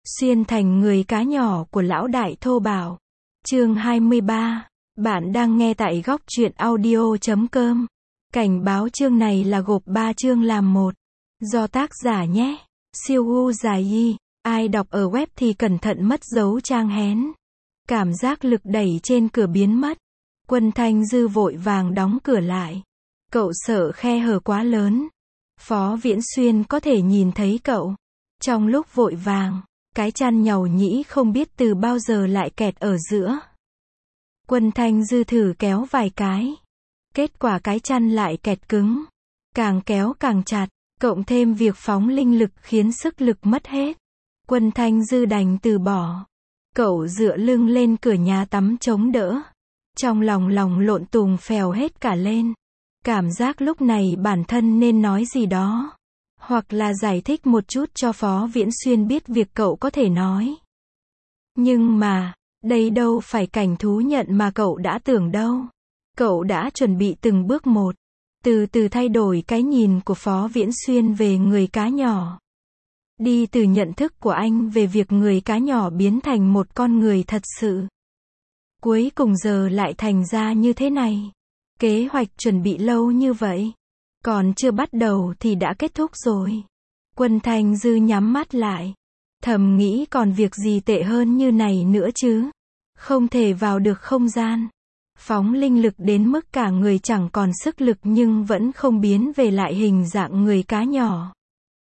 Xuyên thành người cá nhỏ của lão đại thô bạo. Chương 23. Bạn đang nghe tại góc truyện audio.com. Cảnh báo chương này là gộp 3 chương làm một. Do tác giả nhé. Siêu gu dài y. Ai đọc ở web thì cẩn thận mất dấu trang hén. Cảm giác lực đẩy trên cửa biến mất. Quân Thanh Dư vội vàng đóng cửa lại. Cậu sợ khe hở quá lớn. Phó Viễn Xuyên có thể nhìn thấy cậu. Trong lúc vội vàng, cái chăn nhàu nhĩ không biết từ bao giờ lại kẹt ở giữa. Quân Thanh Dư thử kéo vài cái. Kết quả cái chăn lại kẹt cứng. Càng kéo càng chặt, cộng thêm việc phóng linh lực khiến sức lực mất hết. Quân Thanh Dư đành từ bỏ. Cậu dựa lưng lên cửa nhà tắm chống đỡ. Trong lòng lộn tùng phèo hết cả lên. Cảm giác lúc này bản thân nên nói gì đó. Hoặc là giải thích một chút cho Phó Viễn Xuyên biết việc cậu có thể nói. Nhưng mà, đây đâu phải cảnh thú nhận mà cậu đã tưởng đâu. Cậu đã chuẩn bị từng bước một. Từ từ thay đổi cái nhìn của Phó Viễn Xuyên về người cá nhỏ. Đi từ nhận thức của anh về việc người cá nhỏ biến thành một con người thật sự. Cuối cùng giờ lại thành ra như thế này. Kế hoạch chuẩn bị lâu như vậy. Còn chưa bắt đầu thì đã kết thúc rồi. Quân Thanh Dư nhắm mắt lại. Thầm nghĩ còn việc gì tệ hơn như này nữa chứ. Không thể vào được không gian. Phóng linh lực đến mức cả người chẳng còn sức lực nhưng vẫn không biến về lại hình dạng người cá nhỏ.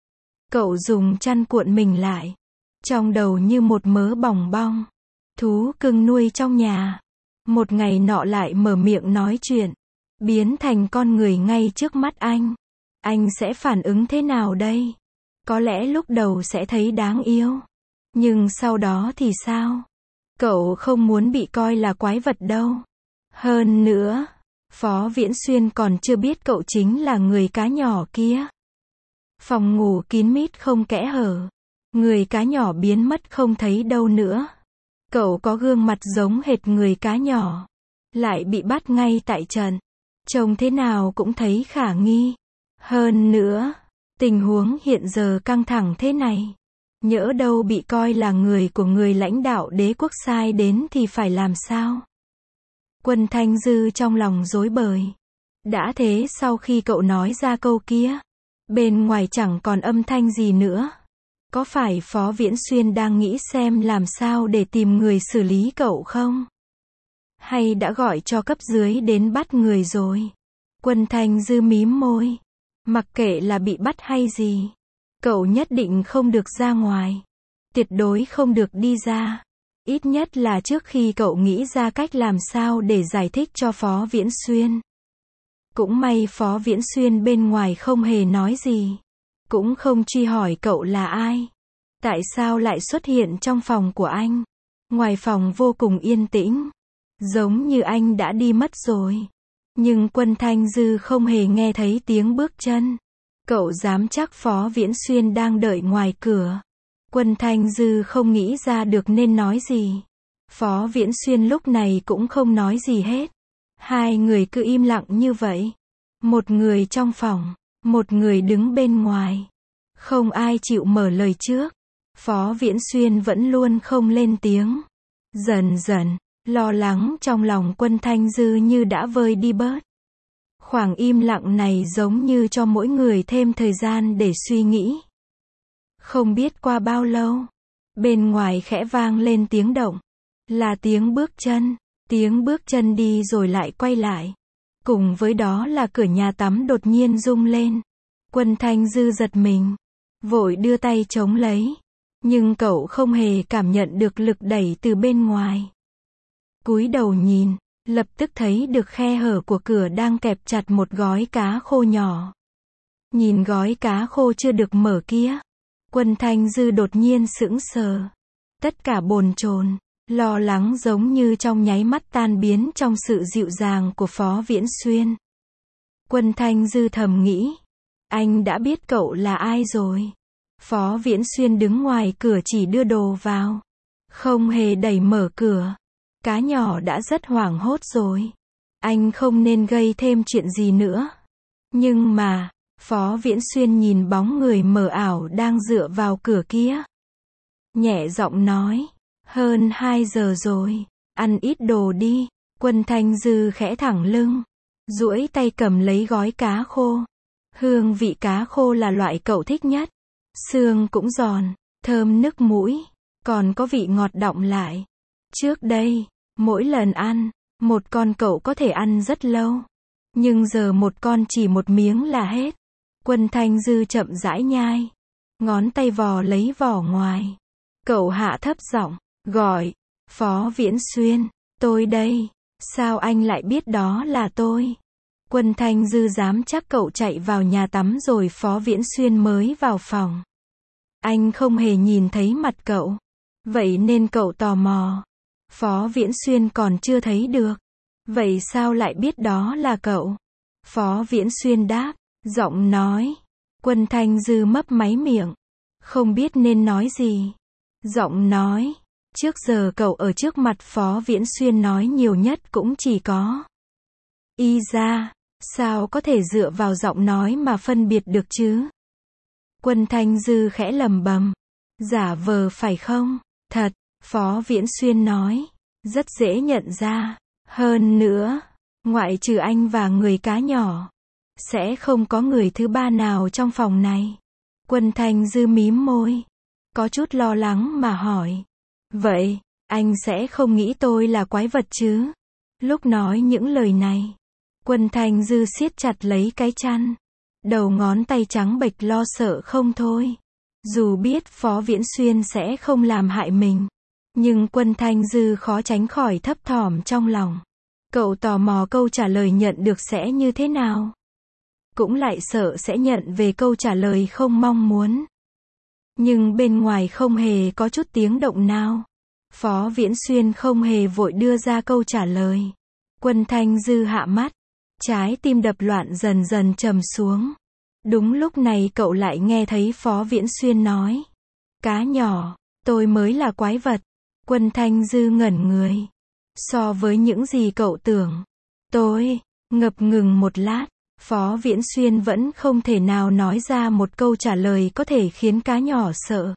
Cậu dùng chăn cuộn mình lại. Trong đầu như một mớ bòng bong. Thú cưng nuôi trong nhà. Một ngày nọ lại mở miệng nói chuyện. Biến thành con người ngay trước mắt anh. Anh sẽ phản ứng thế nào đây? Có lẽ lúc đầu sẽ thấy đáng yêu. Nhưng sau đó thì sao? Cậu không muốn bị coi là quái vật đâu. Hơn nữa, Phó Viễn Xuyên còn chưa biết cậu chính là người cá nhỏ kia. Phòng ngủ kín mít không kẽ hở. Người cá nhỏ biến mất không thấy đâu nữa. Cậu có gương mặt giống hệt người cá nhỏ. Lại bị bắt ngay tại trận. Trông thế nào cũng thấy khả nghi. Hơn nữa, tình huống hiện giờ căng thẳng thế này. Nhỡ đâu bị coi là người của người lãnh đạo đế quốc sai đến thì phải làm sao? Quân Thanh Dư trong lòng rối bời. Đã thế sau khi cậu nói ra câu kia, bên ngoài chẳng còn âm thanh gì nữa. Có phải Phó Viễn Xuyên đang nghĩ xem làm sao để tìm người xử lý cậu không? Hay đã gọi cho cấp dưới đến bắt người rồi? Quân Thanh Dư mím môi. Mặc kệ là bị bắt hay gì, cậu nhất định không được ra ngoài. Tuyệt đối không được đi ra. Ít nhất là trước khi cậu nghĩ ra cách làm sao để giải thích cho Phó Viễn Xuyên. Cũng may Phó Viễn Xuyên bên ngoài không hề nói gì. Cũng không truy hỏi cậu là ai. Tại sao lại xuất hiện trong phòng của anh? Ngoài phòng vô cùng yên tĩnh. Giống như anh đã đi mất rồi. Nhưng Quân Thanh Dư không hề nghe thấy tiếng bước chân. Cậu dám chắc Phó Viễn Xuyên đang đợi ngoài cửa. Quân Thanh Dư không nghĩ ra được nên nói gì. Phó Viễn Xuyên lúc này cũng không nói gì hết. Hai người cứ im lặng như vậy. Một người trong phòng, một người đứng bên ngoài. Không ai chịu mở lời trước. Phó Viễn Xuyên vẫn luôn không lên tiếng. Dần dần, lo lắng trong lòng Quân Thanh Dư như đã vơi đi bớt. Khoảng im lặng này giống như cho mỗi người thêm thời gian để suy nghĩ. Không biết qua bao lâu, bên ngoài khẽ vang lên tiếng động. Là tiếng bước chân. Tiếng bước chân đi rồi lại quay lại. Cùng với đó là cửa nhà tắm đột nhiên rung lên. Quân Thanh Dư giật mình. Vội đưa tay chống lấy. Nhưng cậu không hề cảm nhận được lực đẩy từ bên ngoài. Cúi đầu nhìn, lập tức thấy được khe hở của cửa đang kẹp chặt một gói cá khô nhỏ. Nhìn gói cá khô chưa được mở kia. Quân Thanh Dư đột nhiên sững sờ. Tất cả bồn chồn, lo lắng giống như trong nháy mắt tan biến trong sự dịu dàng của Phó Viễn Xuyên. Quân Thanh Dư thầm nghĩ. Anh đã biết cậu là ai rồi. Phó Viễn Xuyên đứng ngoài cửa chỉ đưa đồ vào. Không hề đẩy mở cửa. Cá nhỏ đã rất hoảng hốt rồi. Anh không nên gây thêm chuyện gì nữa. Nhưng mà, Phó Viễn Xuyên nhìn bóng người mờ ảo đang dựa vào cửa kia. nhẹ giọng nói. Hơn 2 giờ rồi, ăn ít đồ đi. Quân Thanh Dư khẽ thẳng lưng, duỗi tay cầm lấy gói cá khô. Hương vị cá khô là loại cậu thích nhất. Xương cũng giòn, thơm nức mũi, còn có vị ngọt đọng lại. Trước đây, mỗi lần ăn, một con cậu có thể ăn rất lâu. Nhưng giờ một con chỉ một miếng là hết. Quân Thanh Dư chậm rãi nhai, ngón tay vò lấy vỏ ngoài. Cậu hạ thấp giọng, gọi, Phó Viễn Xuyên, tôi đây. Sao anh lại biết đó là tôi? Quân Thanh Dư dám chắc cậu chạy vào nhà tắm rồi Phó Viễn Xuyên mới vào phòng. Anh không hề nhìn thấy mặt cậu. Vậy nên cậu tò mò. Phó Viễn Xuyên còn chưa thấy được. Vậy sao lại biết đó là cậu? Phó Viễn Xuyên đáp, giọng nói. Quân Thanh Dư mấp máy miệng, không biết nên nói gì. Giọng nói, trước giờ cậu ở trước mặt Phó Viễn Xuyên nói nhiều nhất cũng chỉ có y ra, sao có thể dựa vào giọng nói mà phân biệt được chứ? Quân Thanh Dư khẽ lẩm bẩm, giả vờ phải không? Thật, Phó Viễn Xuyên nói, rất dễ nhận ra. Hơn nữa, ngoại trừ anh và người cá nhỏ, sẽ không có người thứ ba nào trong phòng này. Quân Thanh Dư mím môi, có chút lo lắng mà hỏi. Vậy, anh sẽ không nghĩ tôi là quái vật chứ? Lúc nói những lời này, Quân Thanh Dư siết chặt lấy cái chăn. Đầu ngón tay trắng bệch lo sợ không thôi. Dù biết Phó Viễn Xuyên sẽ không làm hại mình, nhưng Quân Thanh Dư khó tránh khỏi thấp thỏm trong lòng. Cậu tò mò câu trả lời nhận được sẽ như thế nào. Cũng lại sợ sẽ nhận về câu trả lời không mong muốn. Nhưng bên ngoài không hề có chút tiếng động nào. Phó Viễn Xuyên không hề vội đưa ra câu trả lời. Quân Thanh Dư hạ mắt, trái tim đập loạn dần dần trầm xuống. Đúng lúc này cậu lại nghe thấy Phó Viễn Xuyên nói. Cá nhỏ, tôi mới là quái vật. Quân Thanh Dư ngẩn người. So với những gì cậu tưởng, tôi, ngập ngừng một lát, Phó Viễn Xuyên vẫn không thể nào nói ra một câu trả lời có thể khiến cá nhỏ sợ.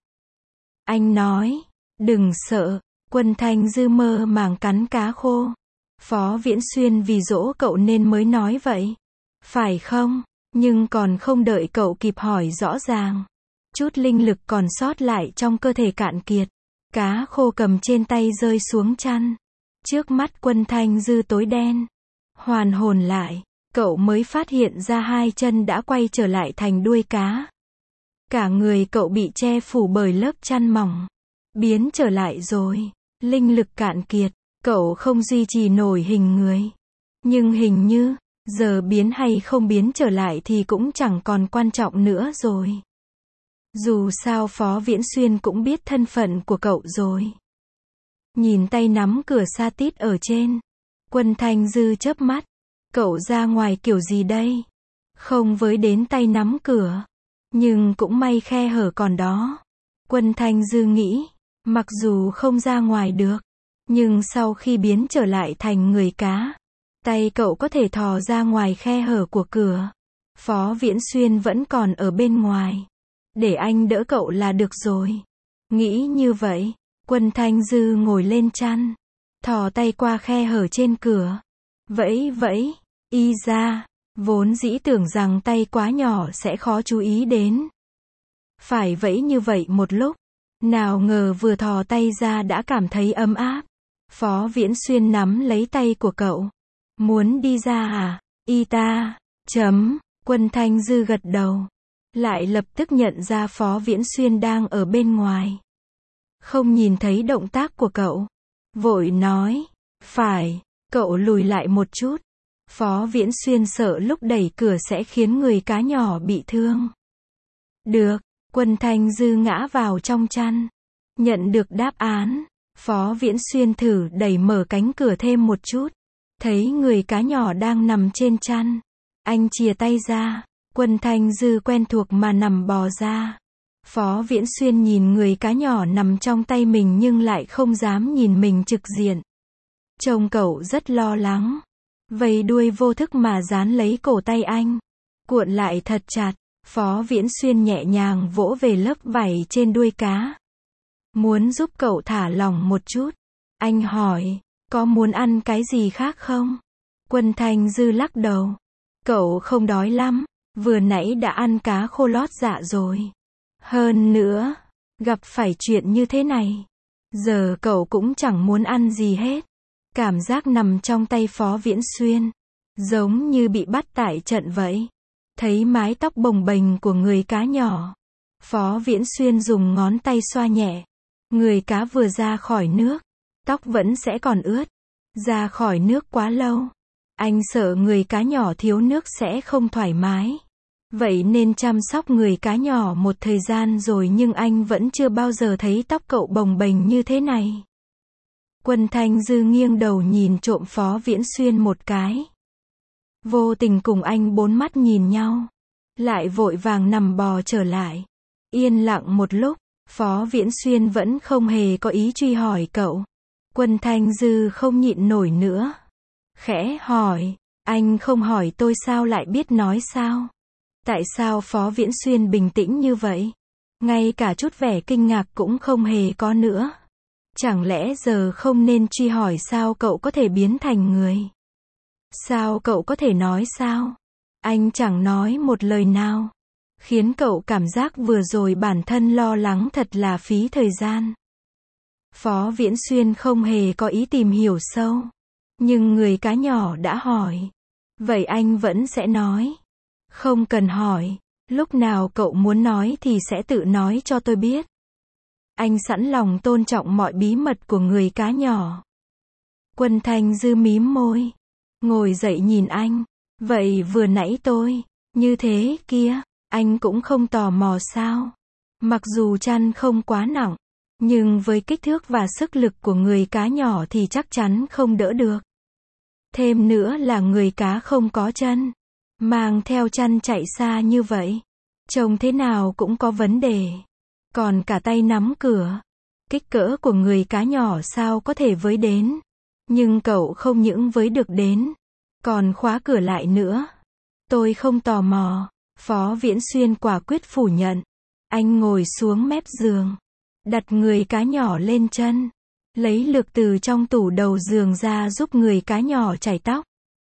Anh nói, đừng sợ. Quân Thanh Dư mơ màng cắn cá khô. Phó Viễn Xuyên vì dỗ cậu nên mới nói vậy. Phải không? Nhưng còn không đợi cậu kịp hỏi rõ ràng. Chút linh lực còn sót lại trong cơ thể cạn kiệt. Cá khô cầm trên tay rơi xuống chăn. Trước mắt Quân Thanh Dư tối đen. Hoàn hồn lại, cậu mới phát hiện ra hai chân đã quay trở lại thành đuôi cá. Cả người cậu bị che phủ bởi lớp chăn mỏng. Biến trở lại rồi. Linh lực cạn kiệt, cậu không duy trì nổi hình người. Nhưng hình như, giờ biến hay không biến trở lại thì cũng chẳng còn quan trọng nữa rồi. Dù sao Phó Viễn Xuyên cũng biết thân phận của cậu rồi. Nhìn tay nắm cửa sa tít ở trên. Quân Thanh Dư chớp mắt. Cậu ra ngoài kiểu gì đây? Không với đến tay nắm cửa. Nhưng cũng may khe hở còn đó. Quân Thanh Dư nghĩ. Mặc dù không ra ngoài được. Nhưng sau khi biến trở lại thành người cá, tay cậu có thể thò ra ngoài khe hở của cửa. Phó Viễn Xuyên vẫn còn ở bên ngoài. Để anh đỡ cậu là được rồi. Nghĩ như vậy, Quân Thanh Dư ngồi lên chăn. Thò tay qua khe hở trên cửa. Vẫy vẫy, y ra. Vốn dĩ tưởng rằng tay quá nhỏ sẽ khó chú ý đến. Phải vẫy như vậy một lúc. Nào ngờ vừa thò tay ra đã cảm thấy ấm áp. Phó Viễn Xuyên nắm lấy tay của cậu. Muốn đi ra à? Y ta. Quân Thanh Dư gật đầu. Lại lập tức nhận ra Phó Viễn Xuyên đang ở bên ngoài. Không nhìn thấy động tác của cậu. Vội nói. Phải. Cậu lùi lại một chút. Phó Viễn Xuyên sợ lúc đẩy cửa sẽ khiến người cá nhỏ bị thương. Được. Quân Thanh Dư ngã vào trong chăn. Nhận được đáp án. Phó Viễn Xuyên thử đẩy mở cánh cửa thêm một chút. Thấy người cá nhỏ đang nằm trên chăn. Anh chìa tay ra. Quân Thanh Dư quen thuộc mà nằm bò ra. Phó Viễn Xuyên nhìn người cá nhỏ nằm trong tay mình nhưng lại không dám nhìn mình trực diện. Trông cậu rất lo lắng. Vầy đuôi vô thức mà dán lấy cổ tay anh. Cuộn lại thật chặt. Phó Viễn Xuyên nhẹ nhàng vỗ về lớp vảy trên đuôi cá. muốn giúp cậu thả lỏng một chút. Anh hỏi, có muốn ăn cái gì khác không? Quân Thanh Dư lắc đầu. Cậu không đói lắm, vừa nãy đã ăn cá khô lót dạ rồi. Hơn nữa, gặp phải chuyện như thế này, giờ cậu cũng chẳng muốn ăn gì hết. Cảm giác nằm trong tay Phó Viễn Xuyên, giống như bị bắt tại trận vậy. Thấy mái tóc bồng bềnh của người cá nhỏ, Phó Viễn Xuyên dùng ngón tay xoa nhẹ. Người cá vừa ra khỏi nước, tóc vẫn sẽ còn ướt. Ra khỏi nước quá lâu, anh sợ người cá nhỏ thiếu nước sẽ không thoải mái. Vậy nên chăm sóc người cá nhỏ một thời gian rồi nhưng anh vẫn chưa bao giờ thấy tóc cậu bồng bềnh như thế này. Quân Thanh Dư nghiêng đầu nhìn trộm Phó Viễn Xuyên một cái. Vô tình cùng anh bốn mắt nhìn nhau. Lại vội vàng nằm bò trở lại. Yên lặng một lúc, Phó Viễn Xuyên vẫn không hề có ý truy hỏi cậu. Quân Thanh Dư không nhịn nổi nữa. Khẽ hỏi, anh không hỏi tôi sao lại biết nói sao? Tại sao Phó Viễn Xuyên bình tĩnh như vậy? Ngay cả chút vẻ kinh ngạc cũng không hề có nữa. Chẳng lẽ giờ không nên truy hỏi sao cậu có thể biến thành người? Sao cậu có thể nói sao? Anh chẳng nói một lời nào. Khiến cậu cảm giác vừa rồi bản thân lo lắng thật là phí thời gian. Phó Viễn Xuyên không hề có ý tìm hiểu sâu. Nhưng người cá nhỏ đã hỏi. Vậy anh vẫn sẽ nói. Không cần hỏi. Lúc nào cậu muốn nói thì sẽ tự nói cho tôi biết. Anh sẵn lòng tôn trọng mọi bí mật của người cá nhỏ. Quân Thanh Dư mím môi. Ngồi dậy nhìn anh. Vậy vừa nãy tôi, như thế kia, anh cũng không tò mò sao? Mặc dù chăn không quá nặng, nhưng với kích thước và sức lực của người cá nhỏ thì chắc chắn không đỡ được. Thêm nữa là người cá không có chân. Mang theo chăn chạy xa như vậy. Trông thế nào cũng có vấn đề. Còn cả tay nắm cửa. Kích cỡ của người cá nhỏ sao có thể với đến. Nhưng cậu không những với được đến. Còn khóa cửa lại nữa. Tôi không tò mò. Phó Viễn Xuyên quả quyết phủ nhận. Anh ngồi xuống mép giường. Đặt người cá nhỏ lên chân. Lấy lược từ trong tủ đầu giường ra giúp người cá nhỏ chải tóc.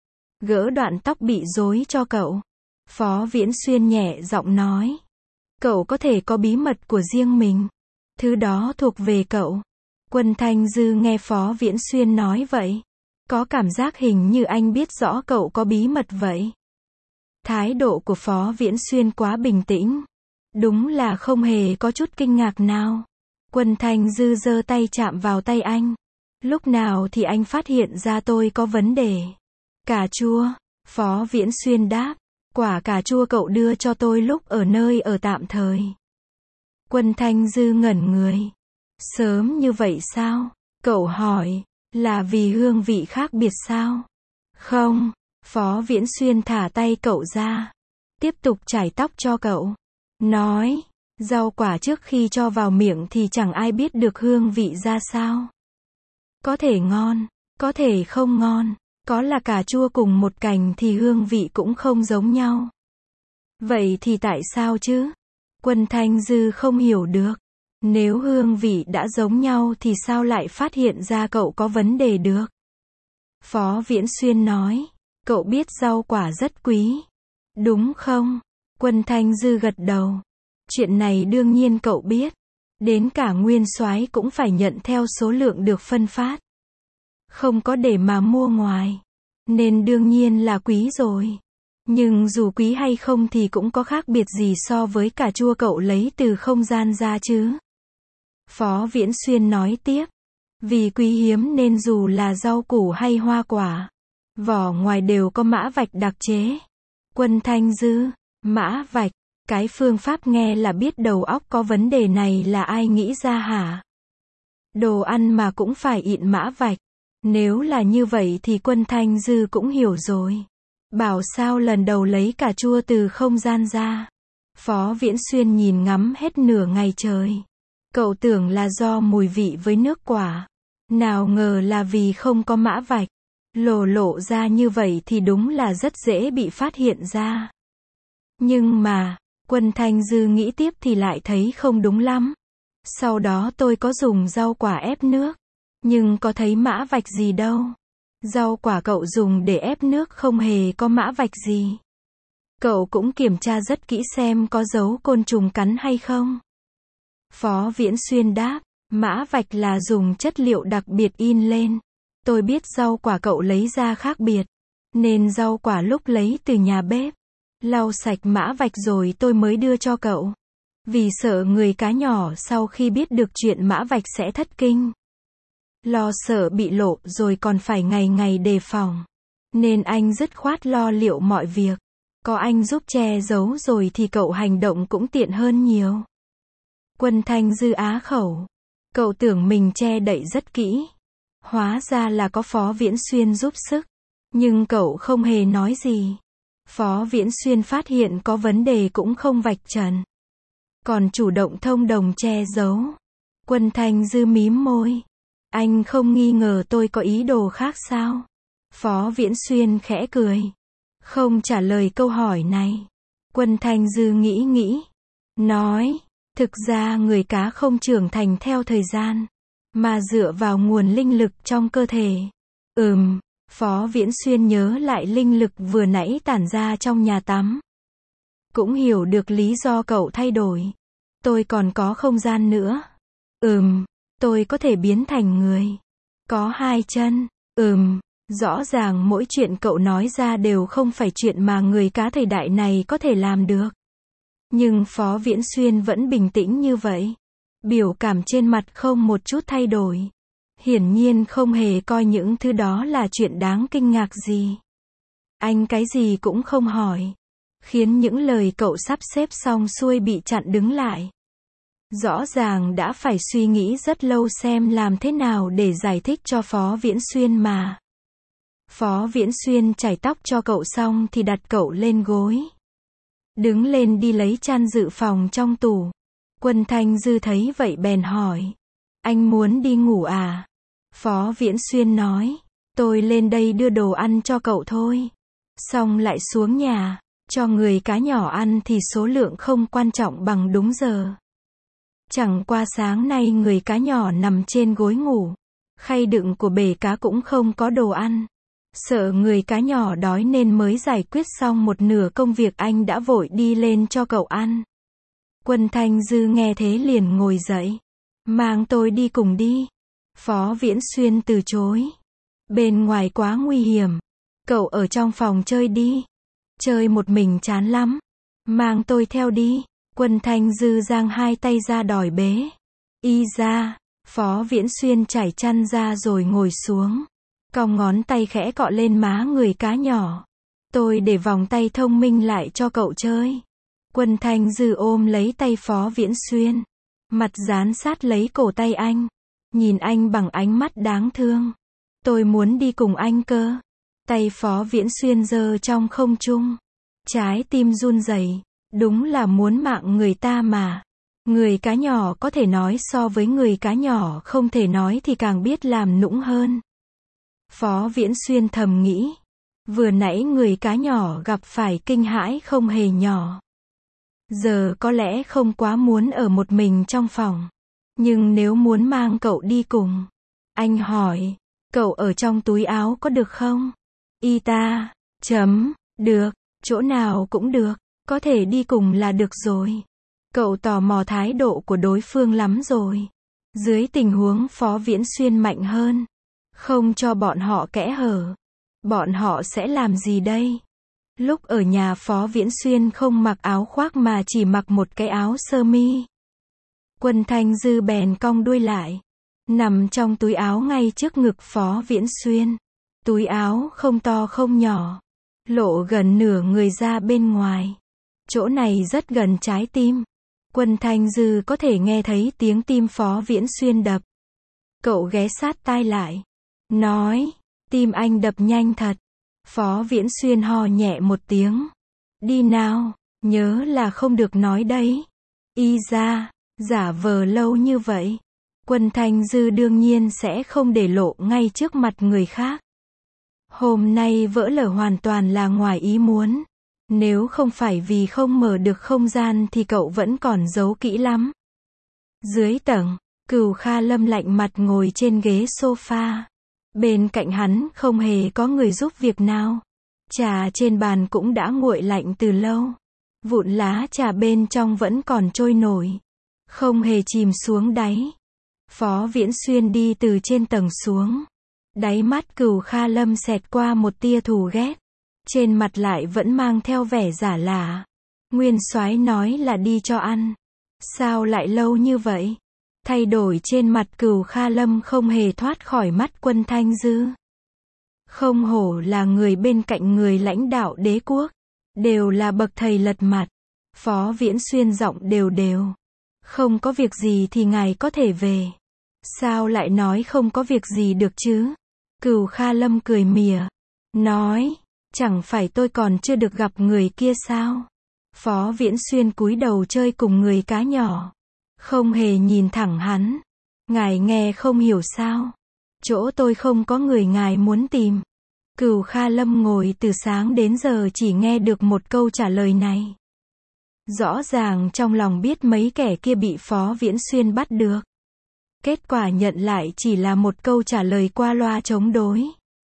Gỡ đoạn tóc bị rối cho cậu. Phó Viễn Xuyên nhẹ giọng nói. Cậu có thể có bí mật của riêng mình. Thứ đó thuộc về cậu. Quân Thanh Dư nghe Phó Viễn Xuyên nói vậy. Có cảm giác hình như anh biết rõ cậu có bí mật vậy. Thái độ của Phó Viễn Xuyên quá bình tĩnh. Đúng là không hề có chút kinh ngạc nào. Quân Thanh Dư giơ tay chạm vào tay anh. Lúc nào thì anh phát hiện ra tôi có vấn đề? Cà chua. Phó Viễn Xuyên đáp. Quả cà chua cậu đưa cho tôi lúc ở nơi ở tạm thời. Quân Thanh Dư ngẩn người. Sớm như vậy sao? Cậu hỏi. Là vì hương vị khác biệt sao? Không. Phó Viễn Xuyên thả tay cậu ra. Tiếp tục chải tóc cho cậu. Nói. Rau quả trước khi cho vào miệng thì chẳng ai biết được hương vị ra sao. Có thể ngon. Có thể không ngon. Có là cà chua cùng một cành thì hương vị cũng không giống nhau. Vậy thì tại sao chứ? Quân Thanh Dư không hiểu được. Nếu hương vị đã giống nhau thì sao lại phát hiện ra cậu có vấn đề được? Phó Viễn Xuyên nói. Cậu biết rau quả rất quý. Đúng không? Quân Thanh Dư gật đầu. Chuyện này đương nhiên cậu biết. Đến cả nguyên soái cũng phải nhận theo số lượng được phân phát. Không có để mà mua ngoài. Nên đương nhiên là quý rồi. Nhưng dù quý hay không thì cũng có khác biệt gì so với cà chua cậu lấy từ không gian ra chứ. Phó Viễn Xuyên nói tiếp. Vì quý hiếm nên dù là rau củ hay hoa quả, vỏ ngoài đều có mã vạch đặc chế. Quân Thanh Dư. Mã vạch. Cái phương pháp nghe là biết đầu óc có vấn đề này là ai nghĩ ra hả? Đồ ăn mà cũng phải ịn mã vạch. Nếu là như vậy thì Quân Thanh Dư cũng hiểu rồi. Bảo sao lần đầu lấy cà chua từ không gian ra. Phó Viễn Xuyên nhìn ngắm hết nửa ngày trời. Cậu tưởng là do mùi vị với nước quả. Nào ngờ là vì không có mã vạch. Lộ ra như vậy thì đúng là rất dễ bị phát hiện ra. Nhưng mà, Quân Thanh Dư nghĩ tiếp thì lại thấy không đúng lắm. Sau đó tôi có dùng rau quả ép nước. Nhưng có thấy mã vạch gì đâu. Rau quả cậu dùng để ép nước không hề có mã vạch gì. Cậu cũng kiểm tra rất kỹ xem có dấu côn trùng cắn hay không. Phó Viễn Xuyên đáp, mã vạch là dùng chất liệu đặc biệt in lên. Tôi biết rau quả cậu lấy ra khác biệt. Nên rau quả lúc lấy từ nhà bếp. Lau sạch mã vạch rồi tôi mới đưa cho cậu. Vì sợ người cá nhỏ sau khi biết được chuyện mã vạch sẽ thất kinh. Lo sợ bị lộ rồi còn phải ngày ngày đề phòng. Nên anh dứt khoát lo liệu mọi việc. Có anh giúp che giấu rồi thì cậu hành động cũng tiện hơn nhiều. Quân Thanh Dư á khẩu. Cậu tưởng mình che đậy rất kỹ. Hóa ra là có Phó Viễn Xuyên giúp sức. Nhưng cậu không hề nói gì. Phó Viễn Xuyên phát hiện có vấn đề cũng không vạch trần. Còn chủ động thông đồng che giấu. Quân Thanh Dư mím môi. Anh không nghi ngờ tôi có ý đồ khác sao? Phó Viễn Xuyên khẽ cười. Không trả lời câu hỏi này. Quân Thanh Dư nghĩ. Nói, thực ra người cá không trưởng thành theo thời gian. Mà dựa vào nguồn linh lực trong cơ thể. Phó Viễn Xuyên nhớ lại linh lực vừa nãy tản ra trong nhà tắm. Cũng hiểu được lý do cậu thay đổi. Tôi còn có không gian nữa. Tôi có thể biến thành người. Có hai chân. Rõ ràng mỗi chuyện cậu nói ra đều không phải chuyện mà người cá thời đại này có thể làm được. Nhưng Phó Viễn Xuyên vẫn bình tĩnh như vậy. Biểu cảm trên mặt không một chút thay đổi. Hiển nhiên không hề coi những thứ đó là chuyện đáng kinh ngạc gì. Anh cái gì cũng không hỏi. Khiến những lời cậu sắp xếp xong xuôi bị chặn đứng lại. Rõ ràng đã phải suy nghĩ rất lâu xem làm thế nào để giải thích cho Phó Viễn Xuyên mà. Phó Viễn Xuyên chải tóc cho cậu xong thì đặt cậu lên gối. Đứng lên đi lấy chăn dự phòng trong tủ. Quân Thanh Dư thấy vậy bèn hỏi. Anh muốn đi ngủ à? Phó Viễn Xuyên nói. Tôi lên đây đưa đồ ăn cho cậu thôi. Xong lại xuống nhà. Cho người cá nhỏ ăn thì số lượng không quan trọng bằng đúng giờ. Chẳng qua sáng nay người cá nhỏ nằm trên gối ngủ. Khay đựng của bể cá cũng không có đồ ăn. Sợ người cá nhỏ đói nên mới giải quyết xong một nửa công việc anh đã vội đi lên cho cậu ăn. Quân Thanh Dư nghe thế liền ngồi dậy. Mang tôi đi cùng đi. Phó Viễn Xuyên từ chối. Bên ngoài quá nguy hiểm. Cậu ở trong phòng chơi đi. Chơi một mình chán lắm. Mang tôi theo đi. Quân Thanh Dư giang hai tay ra đòi bế. Y ra. Phó Viễn Xuyên trải chăn ra rồi ngồi xuống. Cong ngón tay khẽ cọ lên má người cá nhỏ. Tôi để vòng tay thông minh lại cho cậu chơi. Quân Thanh Dư ôm lấy tay Phó Viễn Xuyên. Mặt dán sát lấy cổ tay anh. Nhìn anh bằng ánh mắt đáng thương. Tôi muốn đi cùng anh cơ. Tay Phó Viễn Xuyên giơ trong không trung. Trái tim run rẩy. Đúng là muốn mạng người ta mà. Người cá nhỏ có thể nói so với người cá nhỏ không thể nói thì càng biết làm nũng hơn. Phó Viễn Xuyên thầm nghĩ. Vừa nãy người cá nhỏ gặp phải kinh hãi không hề nhỏ. Giờ có lẽ không quá muốn ở một mình trong phòng. Nhưng nếu muốn mang cậu đi cùng. Anh hỏi. Cậu ở trong túi áo có được không? Y ta. Được. Chỗ nào cũng được. Có thể đi cùng là được rồi. Cậu tò mò thái độ của đối phương lắm rồi. Dưới tình huống Phó Viễn Xuyên mạnh hơn. Không cho bọn họ kẽ hở. Bọn họ sẽ làm gì đây? Lúc ở nhà Phó Viễn Xuyên không mặc áo khoác mà chỉ mặc một cái áo sơ mi. Quân Thanh Dư bèn cong đuôi lại. Nằm trong túi áo ngay trước ngực Phó Viễn Xuyên. Túi áo không to không nhỏ. Lộ gần nửa người ra bên ngoài. Chỗ này rất gần trái tim. Quân Thanh Dư có thể nghe thấy tiếng tim Phó Viễn Xuyên đập. Cậu ghé sát tai lại. Nói. Tim anh đập nhanh thật. Phó Viễn Xuyên hò nhẹ một tiếng. Đi nào. Nhớ là không được nói đấy. Y ra. Giả vờ lâu như vậy. Quân Thanh Dư đương nhiên sẽ không để lộ ngay trước mặt người khác. Hôm nay vỡ lở hoàn toàn là ngoài ý muốn. Nếu không phải vì không mở được không gian thì cậu vẫn còn giấu kỹ lắm. Dưới tầng, Cửu Kha Lâm lạnh mặt ngồi trên ghế sofa. Bên cạnh hắn không hề có người giúp việc nào. Trà trên bàn cũng đã nguội lạnh từ lâu. Vụn lá trà bên trong vẫn còn trôi nổi, không hề chìm xuống đáy. Phó Viễn Xuyên đi từ trên tầng xuống. Đáy mắt Cửu Kha Lâm xẹt qua một tia thù ghét. Trên mặt lại vẫn mang theo vẻ giả lả. Nguyên soái nói là đi cho ăn. Sao lại lâu như vậy? Thay đổi trên mặt Cửu Kha Lâm không hề thoát khỏi mắt Quân Thanh Dư. Không hổ là người bên cạnh người lãnh đạo đế quốc. Đều là bậc thầy lật mặt. Phó Viễn Xuyên giọng đều đều. Không có việc gì thì ngài có thể về. Sao lại nói không có việc gì được chứ? Cửu Kha Lâm cười mỉa. Nói, chẳng phải tôi còn chưa được gặp người kia sao? Phó Viễn Xuyên cúi đầu chơi cùng người cá nhỏ. Không hề nhìn thẳng hắn. Ngài nghe không hiểu sao? Chỗ tôi không có người ngài muốn tìm. Cửu Kha Lâm ngồi từ sáng đến giờ chỉ nghe được một câu trả lời này. Rõ ràng trong lòng biết mấy kẻ kia bị Phó Viễn Xuyên bắt được. Kết quả nhận lại chỉ là một câu trả lời qua loa chống đối.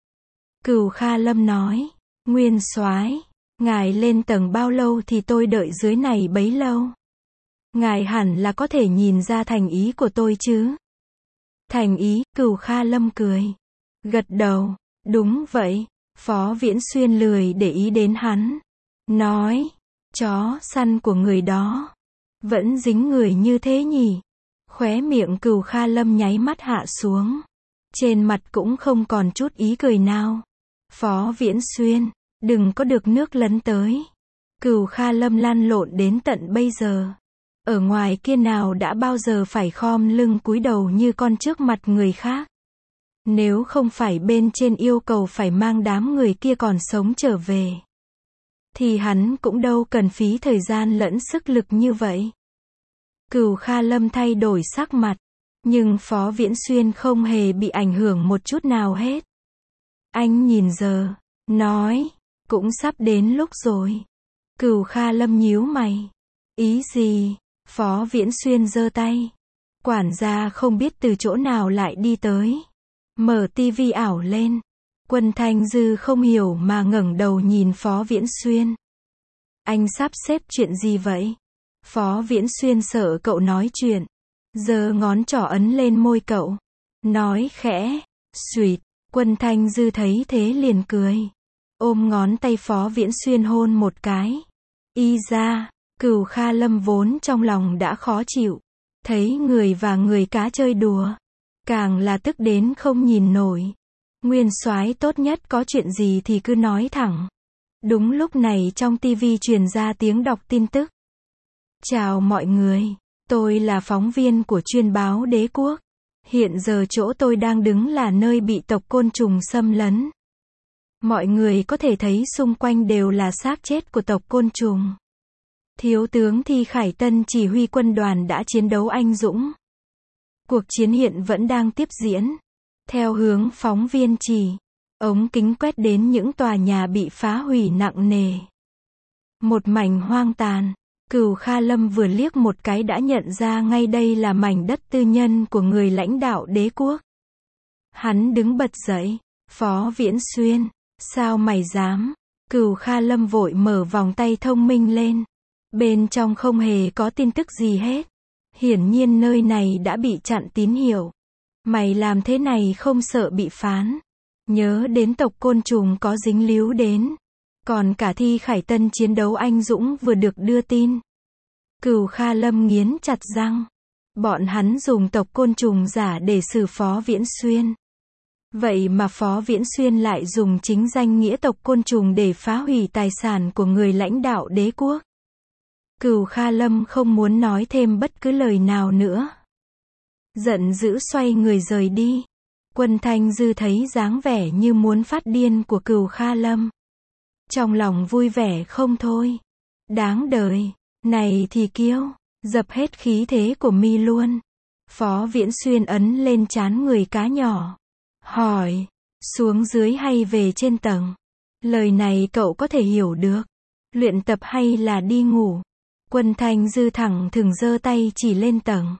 Cửu Kha Lâm nói, Nguyên soái, ngài lên tầng bao lâu thì tôi đợi dưới này bấy lâu. Ngài hẳn là có thể nhìn ra thành ý của tôi chứ. Thành ý, Cửu Kha Lâm cười. Gật đầu, đúng vậy. Phó Viễn Xuyên lười để ý đến hắn. Nói, chó săn của người đó. Vẫn dính người như thế nhỉ. Khóe miệng Cửu Kha Lâm nháy mắt hạ xuống. Trên mặt cũng không còn chút ý cười nào. Phó Viễn Xuyên, đừng có được nước lấn tới. Cửu Kha Lâm lăn lộn đến tận bây giờ. Ở ngoài kia nào đã bao giờ phải khom lưng cúi đầu như con trước mặt người khác. Nếu không phải bên trên yêu cầu phải mang đám người kia còn sống trở về, thì hắn cũng đâu cần phí thời gian lẫn sức lực như vậy. Cửu Kha Lâm thay đổi sắc mặt, nhưng Phó Viễn Xuyên không hề bị ảnh hưởng một chút nào hết. Anh nhìn giờ, nói, cũng sắp đến lúc rồi. Cửu Kha Lâm nhíu mày. Ý gì? Phó Viễn Xuyên giơ tay. Quản gia không biết từ chỗ nào lại đi tới. Mở tivi ảo lên. Quân Thanh Dư không hiểu mà ngẩng đầu nhìn Phó Viễn Xuyên. Anh sắp xếp chuyện gì vậy? Phó Viễn Xuyên sợ cậu nói chuyện. Giơ ngón trỏ ấn lên môi cậu. Nói khẽ, xuỵt. Quân Thanh Dư thấy thế liền cười. Ôm ngón tay Phó Viễn Xuyên hôn một cái. Y ra, Cửu Kha Lâm vốn trong lòng đã khó chịu. Thấy người và người cá chơi đùa. Càng là tức đến không nhìn nổi. Nguyên soái tốt nhất có chuyện gì thì cứ nói thẳng. Đúng lúc này trong tivi truyền ra tiếng đọc tin tức. Chào mọi người, tôi là phóng viên của chuyên báo Đế Quốc. Hiện giờ chỗ tôi đang đứng là nơi bị tộc côn trùng xâm lấn. Mọi người có thể thấy xung quanh đều là xác chết của tộc côn trùng. Thiếu tướng Thi Khải Tân chỉ huy quân đoàn đã chiến đấu anh dũng. Cuộc chiến hiện vẫn đang tiếp diễn. Theo hướng phóng viên chỉ, ống kính quét đến những tòa nhà bị phá hủy nặng nề. Một mảnh hoang tàn. Cửu Kha Lâm vừa liếc một cái đã nhận ra ngay đây là mảnh đất tư nhân của người lãnh đạo đế quốc. Hắn đứng bật dậy. Phó Viễn Xuyên, sao mày dám? Cửu Kha Lâm vội mở vòng tay thông minh lên. Bên trong không hề có tin tức gì hết. Hiển nhiên nơi này đã bị chặn tín hiệu. Mày làm thế này không sợ bị phán. Nhớ đến tộc côn trùng có dính líu đến. Còn cả Thi Khải Tân chiến đấu anh dũng vừa được đưa tin. Cửu Kha Lâm nghiến chặt răng. Bọn hắn dùng tộc côn trùng giả để xử Phó Viễn Xuyên. Vậy mà Phó Viễn Xuyên lại dùng chính danh nghĩa tộc côn trùng để phá hủy tài sản của người lãnh đạo đế quốc. Cửu Kha Lâm không muốn nói thêm bất cứ lời nào nữa. Giận dữ xoay người rời đi. Quân Thanh Dư thấy dáng vẻ như muốn phát điên của Cửu Kha Lâm. Trong lòng vui vẻ không thôi. Đáng đời. Này thì kiêu. Dập hết khí thế của mi luôn. Phó Viễn Xuyên ấn lên trán người cá nhỏ. Hỏi. Xuống dưới hay về trên tầng? Lời này cậu có thể hiểu được. Luyện tập hay là đi ngủ? Quân Thanh Dư thẳng thừng giơ tay chỉ lên tầng.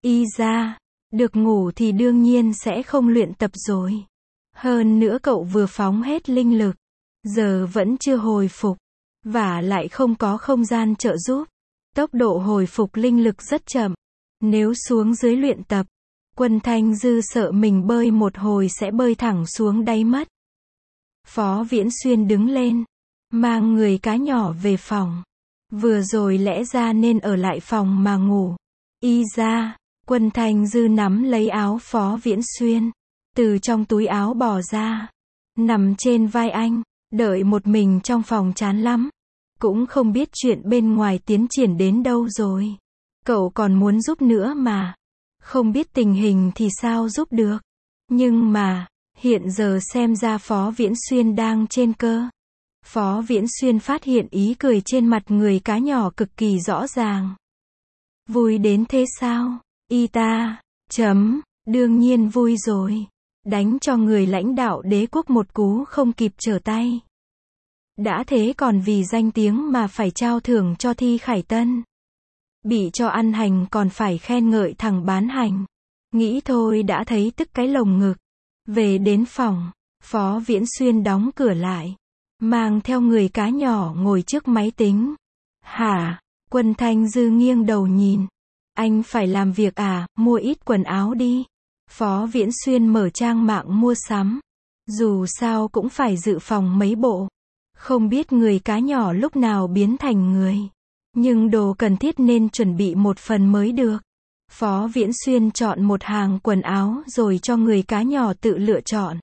Y ra, được ngủ thì đương nhiên sẽ không luyện tập rồi. Hơn nữa cậu vừa phóng hết linh lực, giờ vẫn chưa hồi phục, và lại không có không gian trợ giúp. Tốc độ hồi phục linh lực rất chậm. Nếu xuống dưới luyện tập, Quân Thanh Dư sợ mình bơi một hồi sẽ bơi thẳng xuống đáy mất. Phó Viễn Xuyên đứng lên, mang người cá nhỏ về phòng. Vừa rồi lẽ ra nên ở lại phòng mà ngủ. Y ra, Quân Thanh Dư nắm lấy áo Phó Viễn Xuyên, từ trong túi áo bỏ ra, nằm trên vai anh, đợi một mình trong phòng chán lắm. Cũng không biết chuyện bên ngoài tiến triển đến đâu rồi. Cậu còn muốn giúp nữa mà. Không biết tình hình thì sao giúp được. Nhưng mà, hiện giờ xem ra Phó Viễn Xuyên đang trên cơ. Phó Viễn Xuyên phát hiện ý cười trên mặt người cá nhỏ cực kỳ rõ ràng. Vui đến thế sao? Y ta, đương nhiên vui rồi. Đánh cho người lãnh đạo đế quốc một cú không kịp trở tay. Đã thế còn vì danh tiếng mà phải trao thưởng cho Thi Khải Tân. Bị cho ăn hành còn phải khen ngợi thằng bán hành. Nghĩ thôi đã thấy tức cái lồng ngực. Về đến phòng, Phó Viễn Xuyên đóng cửa lại, mang theo người cá nhỏ ngồi trước máy tính. Hả? Quân Thanh Dư nghiêng đầu nhìn. Anh phải làm việc à, mua ít quần áo đi. Phó Viễn Xuyên mở trang mạng mua sắm. Dù sao cũng phải dự phòng mấy bộ. Không biết người cá nhỏ lúc nào biến thành người. Nhưng đồ cần thiết nên chuẩn bị một phần mới được. Phó Viễn Xuyên chọn một hàng quần áo rồi cho người cá nhỏ tự lựa chọn.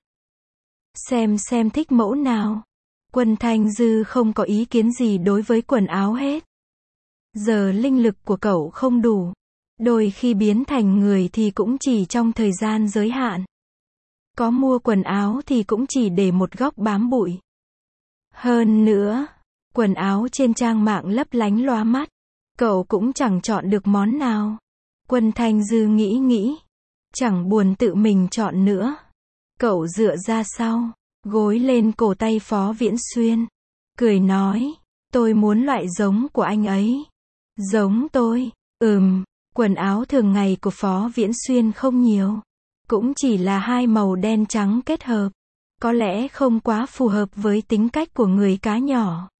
Xem thích mẫu nào. Quân Thanh Dư không có ý kiến gì đối với quần áo hết. Giờ linh lực của cậu không đủ. Đôi khi biến thành người thì cũng chỉ trong thời gian giới hạn. Có mua quần áo thì cũng chỉ để một góc bám bụi. Hơn nữa, quần áo trên trang mạng lấp lánh lóa mắt. Cậu cũng chẳng chọn được món nào. Quân Thanh Dư nghĩ. Chẳng buồn tự mình chọn nữa. Cậu dựa ra sau, gối lên cổ tay Phó Viễn Xuyên. Cười nói, tôi muốn loại giống của anh ấy. Giống tôi, quần áo thường ngày của Phó Viễn Xuyên không nhiều. Cũng chỉ là hai màu đen trắng kết hợp. Có lẽ không quá phù hợp với tính cách của người cá nhỏ.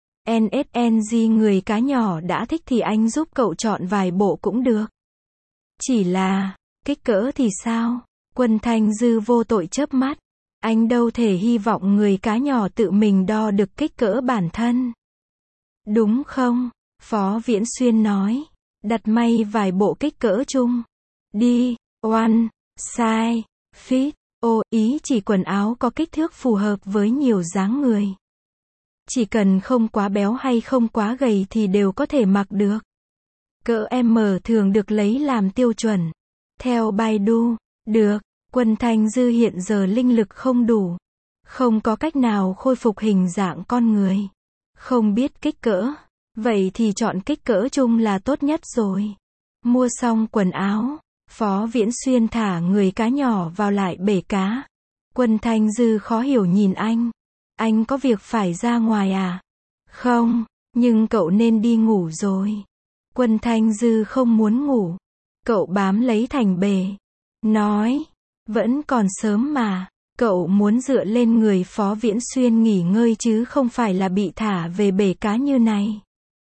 NSNG người cá nhỏ đã thích thì anh giúp cậu chọn vài bộ cũng được. Chỉ là, kích cỡ thì sao? Quân Thanh Dư vô tội chớp mắt. Anh đâu thể hy vọng người cá nhỏ tự mình đo được kích cỡ bản thân. Đúng không? Phó Viễn Xuyên nói. Đặt may vài bộ kích cỡ chung. Đi, one, size, fit. Ý chỉ quần áo có kích thước phù hợp với nhiều dáng người. Chỉ cần không quá béo hay không quá gầy thì đều có thể mặc được. Cỡ M thường được lấy làm tiêu chuẩn. Theo Baidu, được. Quân Thanh Dư hiện giờ linh lực không đủ. Không có cách nào khôi phục hình dạng con người. Không biết kích cỡ. Vậy thì chọn kích cỡ chung là tốt nhất rồi. Mua xong quần áo, Phó Viễn Xuyên thả người cá nhỏ vào lại bể cá. Quân Thanh Dư khó hiểu nhìn anh. Anh có việc phải ra ngoài à? Không, nhưng cậu nên đi ngủ rồi. Quân Thanh Dư không muốn ngủ. Cậu bám lấy thành bể. Nói, vẫn còn sớm mà. Cậu muốn dựa lên người Phó Viễn Xuyên nghỉ ngơi chứ không phải là bị thả về bể cá như này.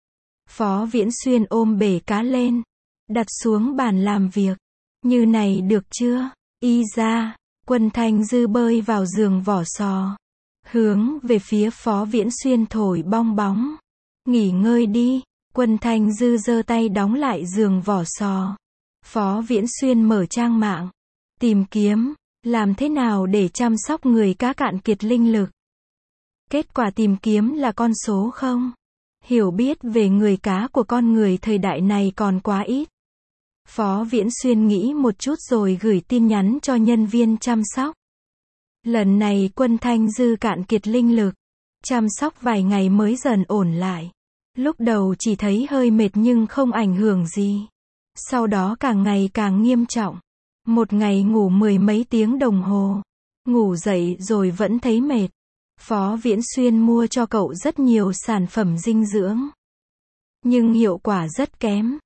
Phó Viễn Xuyên ôm bể cá lên. Đặt xuống bàn làm việc. Như này được chưa? Y ra. Quân Thanh Dư bơi vào giường vỏ sò. Hướng về phía Phó Viễn Xuyên thổi bong bóng. Nghỉ ngơi đi. Quân Thanh Dư giơ tay đóng lại giường vỏ sò. Phó Viễn Xuyên mở trang mạng. Tìm kiếm. Làm thế nào để chăm sóc người cá cạn kiệt linh lực? Kết quả tìm kiếm là con số không? Hiểu biết về người cá của con người thời đại này còn quá ít. Phó Viễn Xuyên nghĩ một chút rồi gửi tin nhắn cho nhân viên chăm sóc. Lần này Quân Thanh Dư cạn kiệt linh lực. Chăm sóc vài ngày mới dần ổn lại. Lúc đầu chỉ thấy hơi mệt nhưng không ảnh hưởng gì. Sau đó càng ngày càng nghiêm trọng. Một ngày ngủ 10 mấy tiếng đồng hồ. Ngủ dậy rồi vẫn thấy mệt. Phó Viễn Xuyên mua cho cậu rất nhiều sản phẩm dinh dưỡng. Nhưng hiệu quả rất kém.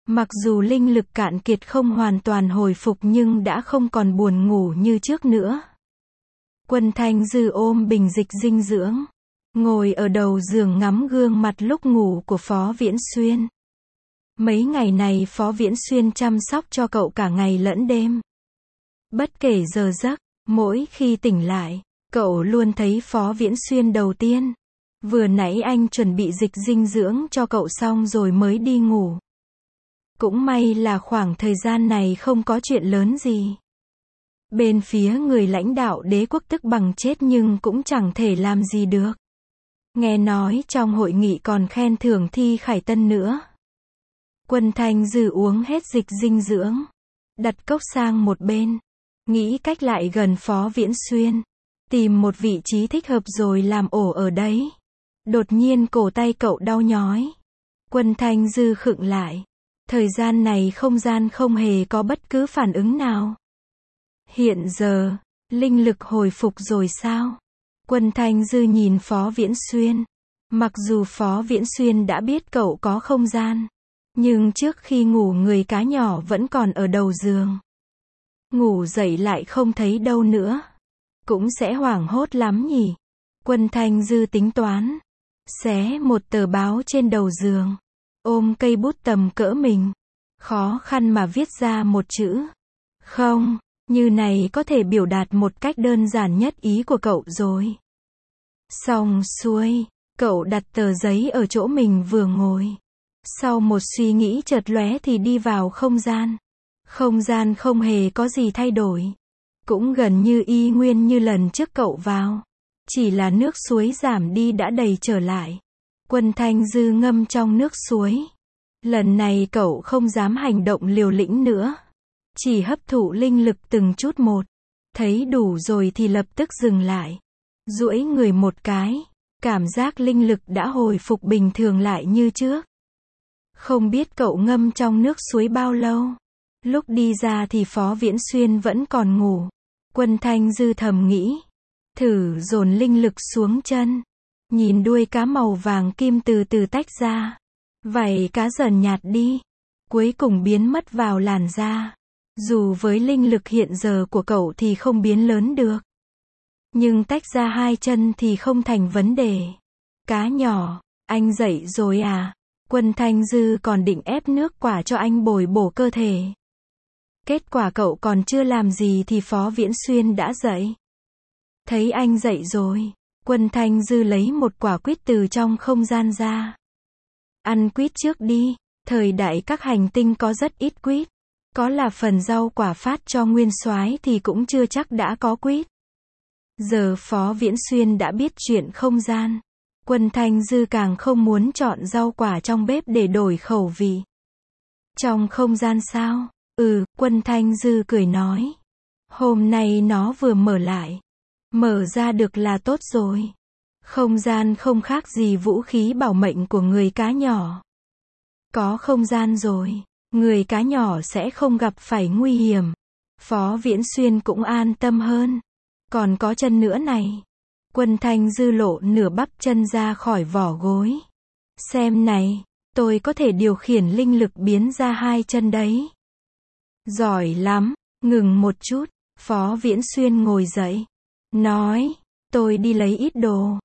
Mặc dù linh lực cạn kiệt không hoàn toàn hồi phục nhưng đã không còn buồn ngủ như trước nữa. Quân Thanh Dư ôm bình dịch dinh dưỡng, ngồi ở đầu giường ngắm gương mặt lúc ngủ của Phó Viễn Xuyên. Mấy ngày này Phó Viễn Xuyên chăm sóc cho cậu cả ngày lẫn đêm. Bất kể giờ giấc, mỗi khi tỉnh lại, cậu luôn thấy Phó Viễn Xuyên đầu tiên. Vừa nãy anh chuẩn bị dịch dinh dưỡng cho cậu xong rồi mới đi ngủ. Cũng may là khoảng thời gian này không có chuyện lớn gì. Bên phía người lãnh đạo đế quốc tức bằng chết nhưng cũng chẳng thể làm gì được. Nghe nói trong hội nghị còn khen thưởng Thi Khải Tân nữa. Quân Thanh Dư uống hết dịch dinh dưỡng, đặt cốc sang một bên, nghĩ cách lại gần Phó Viễn Xuyên, tìm một vị trí thích hợp rồi làm ổ ở đấy. Đột nhiên cổ tay cậu đau nhói. Quân Thanh Dư khựng lại. Thời gian này không gian không hề có bất cứ phản ứng nào. Hiện giờ, linh lực hồi phục rồi sao? Quân Thanh Dư nhìn Phó Viễn Xuyên. Mặc dù Phó Viễn Xuyên đã biết cậu có không gian, nhưng trước khi ngủ người cá nhỏ vẫn còn ở đầu giường. Ngủ dậy lại không thấy đâu nữa. Cũng sẽ hoảng hốt lắm nhỉ? Quân Thanh Dư tính toán. Xé một tờ báo trên đầu giường. Ôm cây bút tầm cỡ mình. Khó khăn mà viết ra một chữ. Không, như này có thể biểu đạt một cách đơn giản nhất ý của cậu rồi. Xong xuôi, cậu đặt tờ giấy ở chỗ mình vừa ngồi. Sau một suy nghĩ chợt lóe thì đi vào không gian. Không gian không hề có gì thay đổi. Cũng gần như y nguyên như lần trước cậu vào. Chỉ là nước suối giảm đi đã đầy trở lại. Quân Thanh Dư ngâm trong nước suối. Lần này cậu không dám hành động liều lĩnh nữa. Chỉ hấp thụ linh lực từng chút một. Thấy đủ rồi thì lập tức dừng lại. Duỗi người một cái. Cảm giác linh lực đã hồi phục bình thường lại như trước. Không biết cậu ngâm trong nước suối bao lâu. Lúc đi ra thì Phó Viễn Xuyên vẫn còn ngủ. Quân Thanh Dư thầm nghĩ. Thử dồn linh lực xuống chân. Nhìn đuôi cá màu vàng kim từ từ tách ra. Vảy cá dần nhạt đi. Cuối cùng biến mất vào làn da. Dù với linh lực hiện giờ của cậu thì không biến lớn được. Nhưng tách ra hai chân thì không thành vấn đề. Cá nhỏ, anh dậy rồi à? Quân Thanh Dư còn định ép nước quả cho anh bồi bổ cơ thể. Kết quả cậu còn chưa làm gì thì Phó Viễn Xuyên đã dậy. Thấy anh dậy rồi, Quân Thanh Dư lấy một quả quýt từ trong không gian ra. Ăn quýt trước đi, thời đại các hành tinh có rất ít quýt. Có là phần rau quả phát cho nguyên soái thì cũng chưa chắc đã có quýt. Giờ Phó Viễn Xuyên đã biết chuyện không gian. Quân Thanh Dư càng không muốn chọn rau quả trong bếp để đổi khẩu vị. Trong không gian sao? Quân Thanh Dư cười nói. Hôm nay nó vừa mở lại. Mở ra được là tốt rồi. Không gian không khác gì vũ khí bảo mệnh của người cá nhỏ. Có không gian rồi, người cá nhỏ sẽ không gặp phải nguy hiểm. Phó Viễn Xuyên cũng an tâm hơn. Còn có chân nữa này. Quân Thanh Dư lộ nửa bắp chân ra khỏi vỏ gối. Xem này, tôi có thể điều khiển linh lực biến ra hai chân đấy. Giỏi lắm, ngừng một chút, Phó Viễn Xuyên ngồi dậy. Nói, tôi đi lấy ít đồ.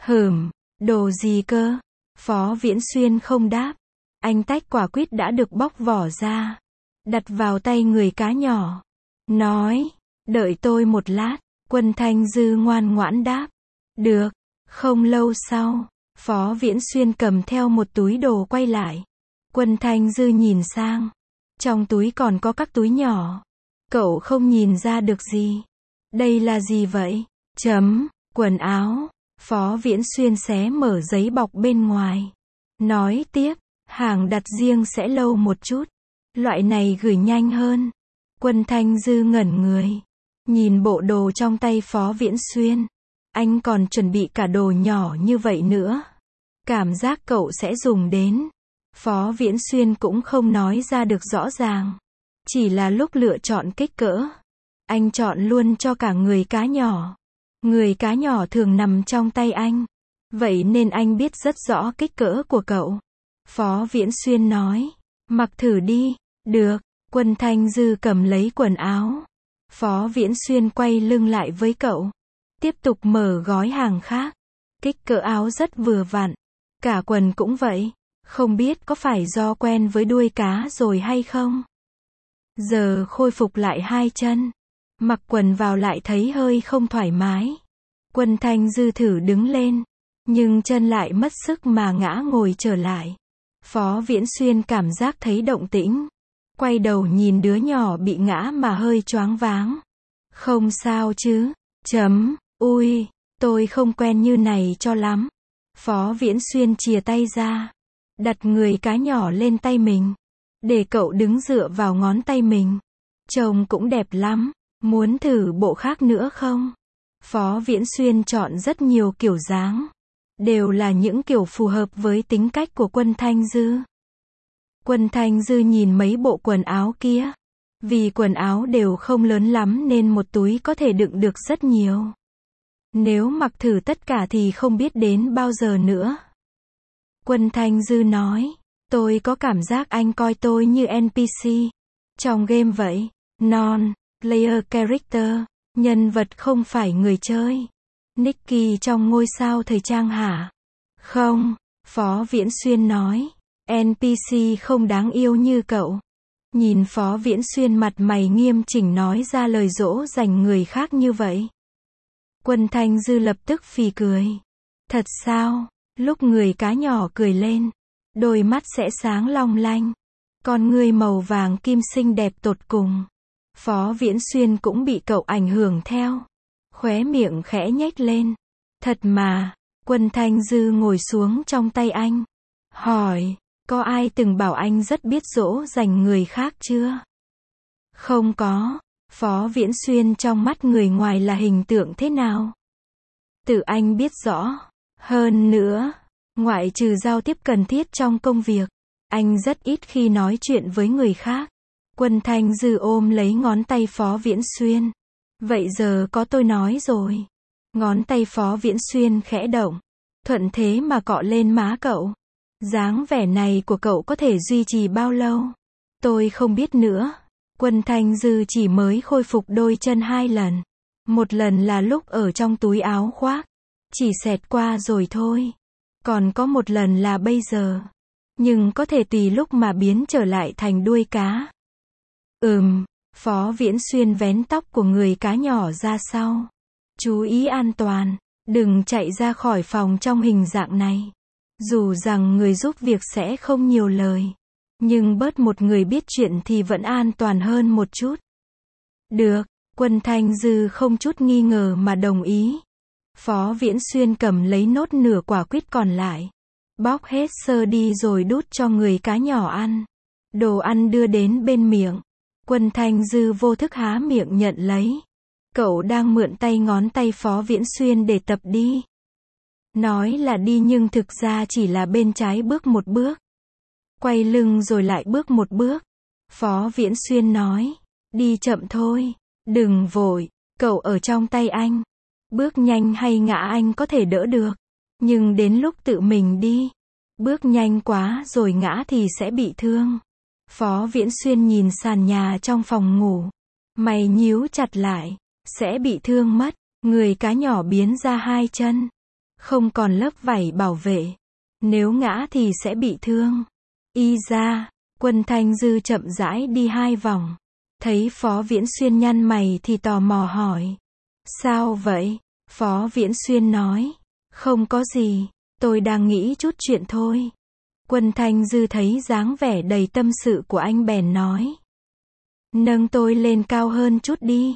Đồ gì cơ? Phó Viễn Xuyên không đáp. Anh tách quả quýt đã được bóc vỏ ra. Đặt vào tay người cá nhỏ. Nói, đợi tôi một lát. Quân Thanh Dư ngoan ngoãn đáp. Được. Không lâu sau, Phó Viễn Xuyên cầm theo một túi đồ quay lại. Quân Thanh Dư nhìn sang. Trong túi còn có các túi nhỏ. Cậu không nhìn ra được gì. Đây là gì vậy? Quần áo. Phó Viễn Xuyên xé mở giấy bọc bên ngoài. Nói tiếp, hàng đặt riêng sẽ lâu một chút. Loại này gửi nhanh hơn. Quân Thanh Dư ngẩn người. Nhìn bộ đồ trong tay Phó Viễn Xuyên. Anh còn chuẩn bị cả đồ nhỏ như vậy nữa. Cảm giác cậu sẽ dùng đến. Phó Viễn Xuyên cũng không nói ra được rõ ràng. Chỉ là lúc lựa chọn kích cỡ. Anh chọn luôn cho cả người cá nhỏ. Người cá nhỏ thường nằm trong tay anh. Vậy nên anh biết rất rõ kích cỡ của cậu. Phó Viễn Xuyên nói. Mặc thử đi. Được. Quân Thanh Dư cầm lấy quần áo. Phó Viễn Xuyên quay lưng lại với cậu. Tiếp tục mở gói hàng khác. Kích cỡ áo rất vừa vặn. Cả quần cũng vậy. Không biết có phải do quen với đuôi cá rồi hay không? Giờ khôi phục lại hai chân. Mặc quần vào lại thấy hơi không thoải mái. Quân Thanh Dư thử đứng lên. Nhưng chân lại mất sức mà ngã ngồi trở lại. Phó Viễn Xuyên cảm giác thấy động tĩnh. Quay đầu nhìn đứa nhỏ bị ngã mà hơi choáng váng. Không sao chứ? Ui, tôi không quen như này cho lắm. Phó Viễn Xuyên chìa tay ra. Đặt người cá nhỏ lên tay mình. Để cậu đứng dựa vào ngón tay mình. Trông cũng đẹp lắm. Muốn thử bộ khác nữa không? Phó Viễn Xuyên chọn rất nhiều kiểu dáng. Đều là những kiểu phù hợp với tính cách của Quân Thanh Dư. Quân Thanh Dư nhìn mấy bộ quần áo kia. Vì quần áo đều không lớn lắm nên một túi có thể đựng được rất nhiều. Nếu mặc thử tất cả thì không biết đến bao giờ nữa. Quân Thanh Dư nói. Tôi có cảm giác anh coi tôi như NPC. Trong game vậy. Non-player character. Nhân vật không phải người chơi. Nicky trong ngôi sao thời trang hả? Không. Phó Viễn Xuyên nói. NPC không đáng yêu như cậu. Nhìn Phó Viễn Xuyên mặt mày nghiêm chỉnh nói ra lời dỗ dành người khác như vậy. Quân Thanh Dư lập tức phì cười. Thật sao? Lúc người cá nhỏ cười lên. Đôi mắt sẽ sáng long lanh. Con ngươi màu vàng kim xinh đẹp tột cùng. Phó Viễn Xuyên cũng bị cậu ảnh hưởng theo. Khóe miệng khẽ nhếch lên. Thật mà. Quân Thanh Dư ngồi xuống trong tay anh. Hỏi. Có ai từng bảo anh rất biết dỗ dành người khác chưa? Không có. Phó Viễn Xuyên trong mắt người ngoài là hình tượng thế nào? Tự anh biết rõ. Hơn nữa, ngoại trừ giao tiếp cần thiết trong công việc, anh rất ít khi nói chuyện với người khác. Quân Thanh Dư ôm lấy ngón tay Phó Viễn Xuyên. Vậy giờ có tôi nói rồi. Ngón tay Phó Viễn Xuyên khẽ động. Thuận thế mà cọ lên má cậu. Dáng vẻ này của cậu có thể duy trì bao lâu? Tôi không biết nữa. Quân Thanh Dư chỉ mới khôi phục đôi chân 2 lần. Một lần là lúc ở trong túi áo khoác. Chỉ xẹt qua rồi thôi. Còn có một lần là bây giờ. Nhưng có thể tùy lúc mà biến trở lại thành đuôi cá. Phó Viễn Xuyên vén tóc của người cá nhỏ ra sau. Chú ý an toàn. Đừng chạy ra khỏi phòng trong hình dạng này. Dù rằng người giúp việc sẽ không nhiều lời. Nhưng bớt một người biết chuyện thì vẫn an toàn hơn một chút. Được. Quân Thanh Dư không chút nghi ngờ mà đồng ý. Phó Viễn Xuyên cầm lấy nốt nửa quả quýt còn lại. Bóc hết sơ đi rồi đút cho người cá nhỏ ăn. Đồ ăn đưa đến bên miệng. Quân Thanh Dư vô thức há miệng nhận lấy. Cậu đang mượn tay ngón tay Phó Viễn Xuyên để tập đi. Nói là đi nhưng thực ra chỉ là bên trái bước một bước. Quay lưng rồi lại bước một bước. Phó Viễn Xuyên nói. Đi chậm thôi. Đừng vội. Cậu ở trong tay anh. Bước nhanh hay ngã anh có thể đỡ được. Nhưng đến lúc tự mình đi. Bước nhanh quá rồi ngã thì sẽ bị thương. Phó Viễn Xuyên nhìn sàn nhà trong phòng ngủ. Mày nhíu chặt lại. Sẽ bị thương mất. Người cá nhỏ biến ra 2 chân. Không còn lớp vảy bảo vệ. Nếu ngã thì sẽ bị thương. Y ra. Quân Thanh Dư chậm rãi đi 2 vòng. Thấy Phó Viễn Xuyên nhăn mày thì tò mò hỏi. Sao vậy? Phó Viễn Xuyên nói. Không có gì. Tôi đang nghĩ chút chuyện thôi. Quân Thanh Dư thấy dáng vẻ đầy tâm sự của anh bèn nói. Nâng tôi lên cao hơn chút đi.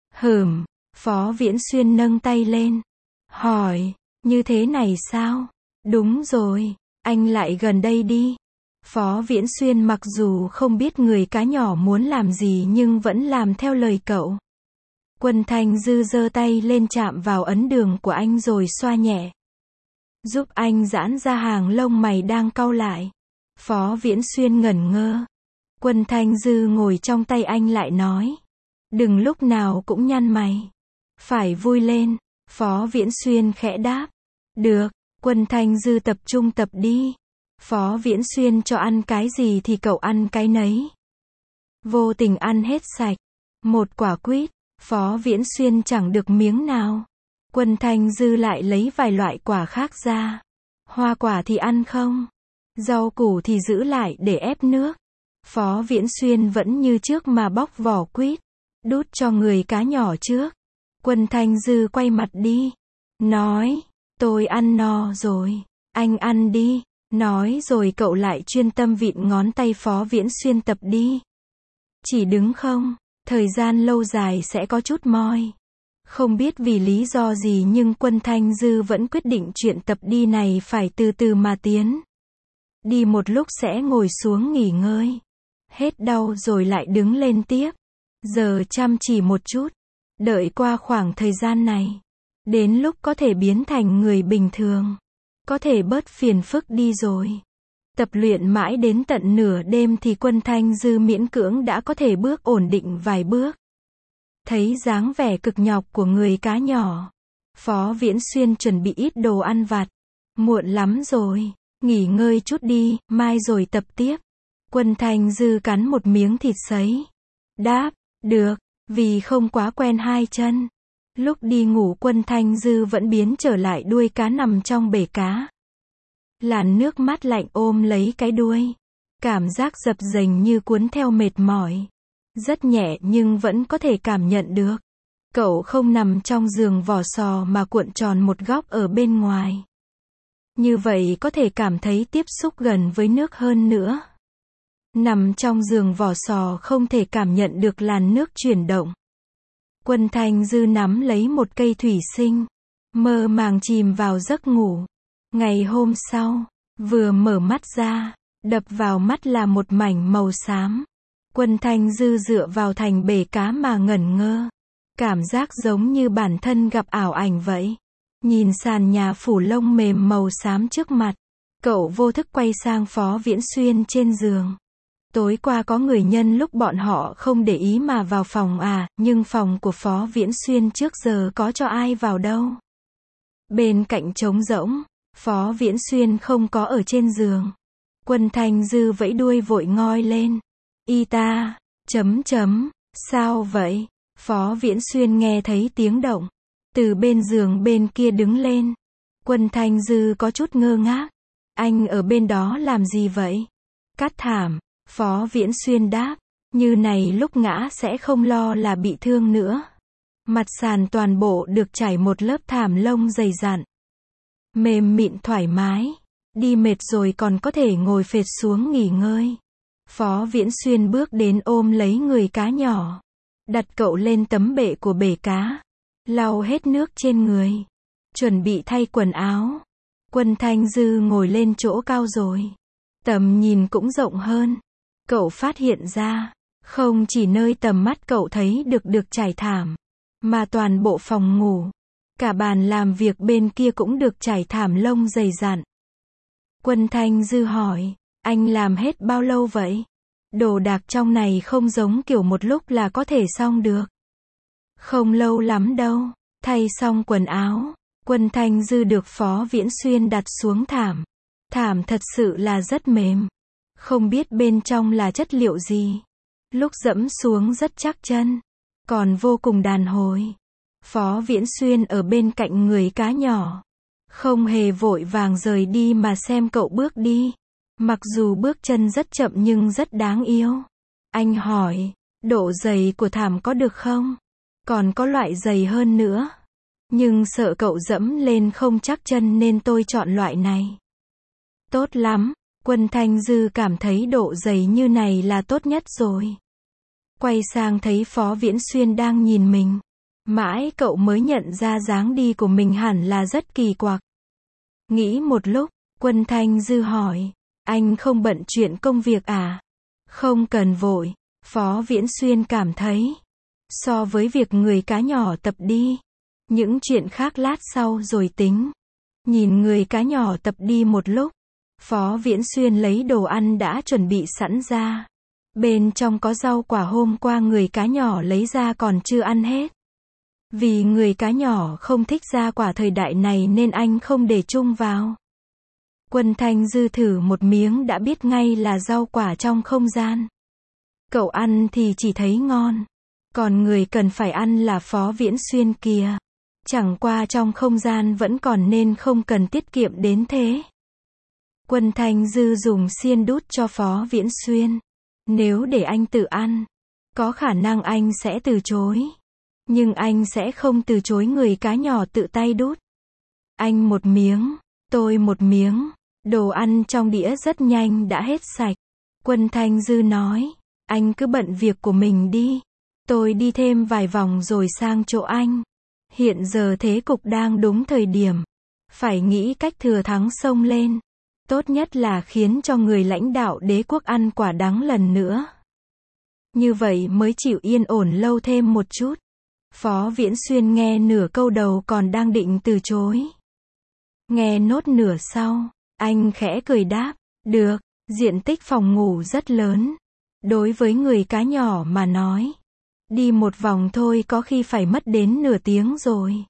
Phó Viễn Xuyên nâng tay lên. Hỏi. Như thế này sao? Đúng rồi. Anh lại gần đây đi. Phó Viễn Xuyên mặc dù không biết người cá nhỏ muốn làm gì nhưng vẫn làm theo lời cậu. Quân Thanh Dư giơ tay lên chạm vào ấn đường của anh rồi xoa nhẹ. Giúp anh giãn ra hàng lông mày đang cau lại. Phó Viễn Xuyên ngẩn ngơ. Quân Thanh Dư ngồi trong tay anh lại nói. Đừng lúc nào cũng nhăn mày. Phải vui lên. Phó Viễn Xuyên khẽ đáp. Được. Quân Thanh Dư tập trung tập đi. Phó Viễn Xuyên cho ăn cái gì thì cậu ăn cái nấy. Vô tình ăn hết sạch. Một quả quýt, Phó Viễn Xuyên chẳng được miếng nào. Quân Thanh Dư lại lấy vài loại quả khác ra. Hoa quả thì ăn không? Rau củ thì giữ lại để ép nước. Phó Viễn Xuyên vẫn như trước mà bóc vỏ quýt, đút cho người cá nhỏ trước. Quân Thanh Dư quay mặt đi, nói, tôi ăn no rồi, anh ăn đi. Nói rồi cậu lại chuyên tâm vịn ngón tay Phó Viễn Xuyên tập đi. Chỉ đứng không, thời gian lâu dài sẽ có chút mỏi. Không biết vì lý do gì nhưng Quân Thanh Dư vẫn quyết định chuyện tập đi này phải từ từ mà tiến. Đi một lúc sẽ ngồi xuống nghỉ ngơi. Hết đau rồi lại đứng lên tiếp. Giờ chăm chỉ một chút. Đợi qua khoảng thời gian này. Đến lúc có thể biến thành người bình thường. Có thể bớt phiền phức đi rồi. Tập luyện mãi đến tận nửa đêm thì Quân Thanh Dư miễn cưỡng đã có thể bước ổn định vài bước. Thấy dáng vẻ cực nhọc của người cá nhỏ. Phó Viễn Xuyên chuẩn bị ít đồ ăn vặt. Muộn lắm rồi, nghỉ ngơi chút đi, mai rồi tập tiếp. Quân Thanh Dư cắn một miếng thịt sấy. Đáp, được, vì không quá quen hai chân. Lúc đi ngủ Quân Thanh Dư vẫn biến trở lại đuôi cá nằm trong bể cá. Làn nước mát lạnh ôm lấy cái đuôi. Cảm giác dập dềnh như cuốn theo mệt mỏi. Rất nhẹ nhưng vẫn có thể cảm nhận được. Cậu không nằm trong giường vỏ sò mà cuộn tròn một góc ở bên ngoài. Như vậy có thể cảm thấy tiếp xúc gần với nước hơn nữa. Nằm trong giường vỏ sò không thể cảm nhận được làn nước chuyển động. Quân Thanh Dư nắm lấy một cây thủy sinh, mơ màng chìm vào giấc ngủ. Ngày hôm sau, vừa mở mắt ra, đập vào mắt là một mảnh màu xám. Quân Thanh Dư dựa vào thành bể cá mà ngẩn ngơ. Cảm giác giống như bản thân gặp ảo ảnh vậy. Nhìn sàn nhà phủ lông mềm màu xám trước mặt. Cậu vô thức quay sang Phó Viễn Xuyên trên giường. Tối qua có người nhân lúc bọn họ không để ý mà vào phòng à, nhưng phòng của Phó Viễn Xuyên trước giờ có cho ai vào đâu. Bên cạnh trống rỗng, Phó Viễn Xuyên không có ở trên giường. Quân Thanh Dư vẫy đuôi vội ngoi lên. Y ta, sao vậy? Phó Viễn Xuyên nghe thấy tiếng động. Từ bên giường bên kia đứng lên. Quân Thanh Dư có chút ngơ ngác. Anh ở bên đó làm gì vậy? Cắt thảm. Phó Viễn Xuyên đáp. Như này lúc ngã sẽ không lo là bị thương nữa. Mặt sàn toàn bộ được trải một lớp thảm lông dày dặn. Mềm mịn thoải mái. Đi mệt rồi còn có thể ngồi phệt xuống nghỉ ngơi. Phó Viễn Xuyên bước đến ôm lấy người cá nhỏ. Đặt cậu lên tấm bệ của bể cá. Lau hết nước trên người. Chuẩn bị thay quần áo. Quân Thanh Dư ngồi lên chỗ cao rồi. Tầm nhìn cũng rộng hơn. Cậu phát hiện ra, không chỉ nơi tầm mắt cậu thấy được trải thảm, mà toàn bộ phòng ngủ. Cả bàn làm việc bên kia cũng được trải thảm lông dày dặn. Quân Thanh Dư hỏi, anh làm hết bao lâu vậy? Đồ đạc trong này không giống kiểu một lúc là có thể xong được. Không lâu lắm đâu. Thay xong quần áo, Quân Thanh Dư được Phó Viễn Xuyên đặt xuống thảm. Thảm thật sự là rất mềm. Không biết bên trong là chất liệu gì. Lúc dẫm xuống rất chắc chân. Còn vô cùng đàn hồi. Phó Viễn Xuyên ở bên cạnh người cá nhỏ. Không hề vội vàng rời đi mà xem cậu bước đi. Mặc dù bước chân rất chậm nhưng rất đáng yêu. Anh hỏi, độ dày của thảm có được không? Còn có loại dày hơn nữa. Nhưng sợ cậu dẫm lên không chắc chân nên tôi chọn loại này. Tốt lắm, Quân Thanh Dư cảm thấy độ dày như này là tốt nhất rồi. Quay sang thấy Phó Viễn Xuyên đang nhìn mình. Mãi cậu mới nhận ra dáng đi của mình hẳn là rất kỳ quặc. Nghĩ một lúc, Quân Thanh Dư hỏi, anh không bận chuyện công việc à? Không cần vội, Phó Viễn Xuyên cảm thấy. So với việc người cá nhỏ tập đi, những chuyện khác lát sau rồi tính. Nhìn người cá nhỏ tập đi một lúc, Phó Viễn Xuyên lấy đồ ăn đã chuẩn bị sẵn ra. Bên trong có rau quả hôm qua người cá nhỏ lấy ra còn chưa ăn hết. Vì người cá nhỏ không thích ra quả thời đại này nên anh không để chung vào. Quân Thanh Dư thử một miếng đã biết ngay là rau quả trong không gian. Cậu ăn thì chỉ thấy ngon. Còn người cần phải ăn là Phó Viễn Xuyên kìa. Chẳng qua trong không gian vẫn còn nên không cần tiết kiệm đến thế. Quân Thanh Dư dùng xiên đút cho Phó Viễn Xuyên. Nếu để anh tự ăn, có khả năng anh sẽ từ chối. Nhưng anh sẽ không từ chối người cá nhỏ tự tay đút. Anh một miếng, tôi một miếng. Đồ ăn trong đĩa rất nhanh đã hết sạch. Quân Thanh Dư nói, anh cứ bận việc của mình đi. Tôi đi thêm vài vòng rồi sang chỗ anh. Hiện giờ thế cục đang đúng thời điểm. Phải nghĩ cách thừa thắng xông lên. Tốt nhất là khiến cho người lãnh đạo đế quốc ăn quả đắng lần nữa. Như vậy mới chịu yên ổn lâu thêm một chút. Phó Viễn Xuyên nghe nửa câu đầu còn đang định từ chối. Nghe nốt nửa sau, anh khẽ cười đáp, được, diện tích phòng ngủ rất lớn. Đối với người cá nhỏ mà nói, đi một vòng thôi có khi phải mất đến nửa tiếng rồi.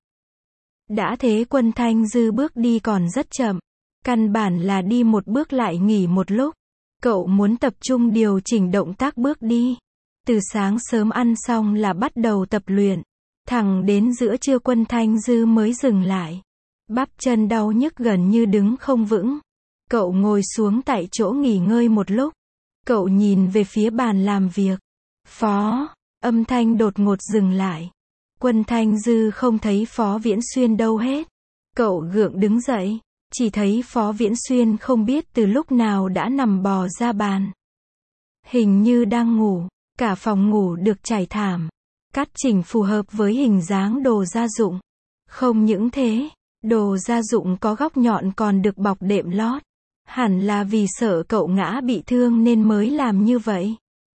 Đã thế Quân Thanh Dư bước đi còn rất chậm. Căn bản là đi một bước lại nghỉ một lúc. Cậu muốn tập trung điều chỉnh động tác bước đi. Từ sáng sớm ăn xong là bắt đầu tập luyện. Thẳng đến giữa trưa Quân Thanh Dư mới dừng lại. Bắp chân đau nhức gần như đứng không vững. Cậu ngồi xuống tại chỗ nghỉ ngơi một lúc. Cậu nhìn về phía bàn làm việc. Phó, âm thanh đột ngột dừng lại. Quân Thanh Dư không thấy Phó Viễn Xuyên đâu hết. Cậu gượng đứng dậy. Chỉ thấy Phó Viễn Xuyên không biết từ lúc nào đã nằm bò ra bàn. Hình như đang ngủ. Cả phòng ngủ được trải thảm. Cắt chỉnh phù hợp với hình dáng đồ gia dụng. Không những thế, đồ gia dụng có góc nhọn còn được bọc đệm lót. Hẳn là vì sợ cậu ngã bị thương nên mới làm như vậy.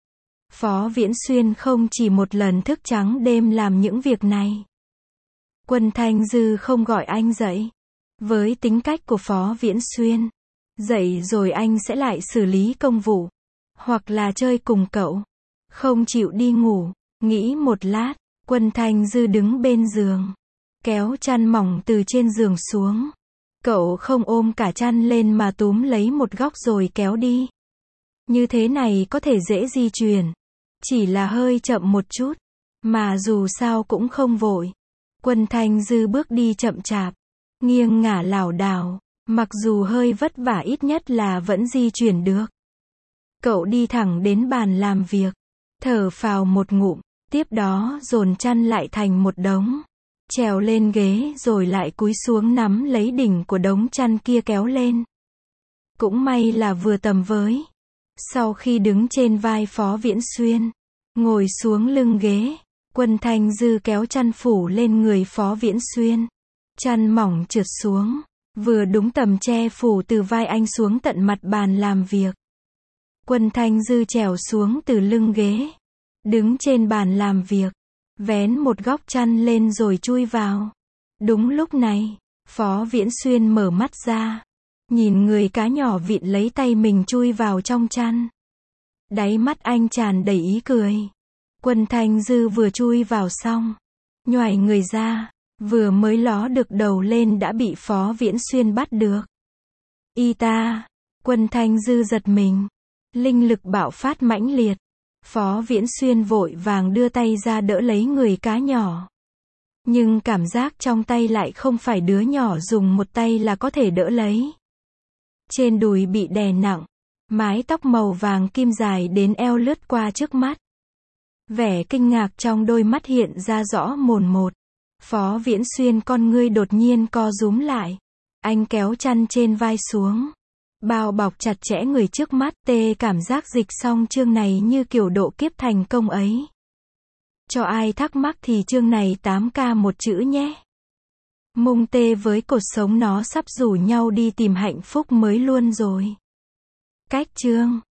Phó Viễn Xuyên không chỉ một lần thức trắng đêm làm những việc này. Quân Thanh Dư không gọi anh dậy. Với tính cách của Phó Viễn Xuyên, dậy rồi anh sẽ lại xử lý công vụ. Hoặc là chơi cùng cậu. Không chịu đi ngủ. Nghĩ một lát, Quân Thanh Dư đứng bên giường. Kéo chăn mỏng từ trên giường xuống. Cậu không ôm cả chăn lên mà túm lấy một góc rồi kéo đi. Như thế này có thể dễ di chuyển. Chỉ là hơi chậm một chút. Mà dù sao cũng không vội. Quân Thanh Dư bước đi chậm chạp. Nghiêng ngả lảo đảo. Mặc dù hơi vất vả ít nhất là vẫn di chuyển được. Cậu đi thẳng đến bàn làm việc. Thở phào một ngụm. Tiếp đó dồn chăn lại thành một đống. Trèo lên ghế rồi lại cúi xuống nắm lấy đỉnh của đống chăn kia kéo lên. Cũng may là vừa tầm với. Sau khi đứng trên vai Phó Viễn Xuyên, ngồi xuống lưng ghế, Quân Thanh Dư kéo chăn phủ lên người Phó Viễn Xuyên. Chăn mỏng trượt xuống, vừa đúng tầm che phủ từ vai anh xuống tận mặt bàn làm việc. Quân Thanh Dư trèo xuống từ lưng ghế, đứng trên bàn làm việc, vén một góc chăn lên rồi chui vào. Đúng lúc này, Phó Viễn Xuyên mở mắt ra, nhìn người cá nhỏ vịn lấy tay mình chui vào trong chăn. Đáy mắt anh tràn đầy ý cười. Quân Thanh Dư vừa chui vào xong, nhoài người ra, vừa mới ló được đầu lên đã bị Phó Viễn Xuyên bắt được. Y ta! Quân Thanh Dư giật mình. Linh lực bạo phát mãnh liệt. Phó Viễn Xuyên vội vàng đưa tay ra đỡ lấy người cá nhỏ. Nhưng cảm giác trong tay lại không phải đứa nhỏ dùng một tay là có thể đỡ lấy. Trên đùi bị đè nặng. Mái tóc màu vàng kim dài đến eo lướt qua trước mắt. Vẻ kinh ngạc trong đôi mắt hiện ra rõ mồn một. Phó Viễn Xuyên con ngươi đột nhiên co rúm lại. Anh kéo chăn trên vai xuống. Bao bọc chặt chẽ người trước mắt, tê cảm giác dịch xong chương này như kiểu độ kiếp thành công ấy. Cho ai thắc mắc thì chương này 8K một chữ nhé. Mông tê với cột sống nó sắp rủ nhau đi tìm hạnh phúc mới luôn rồi. Cách chương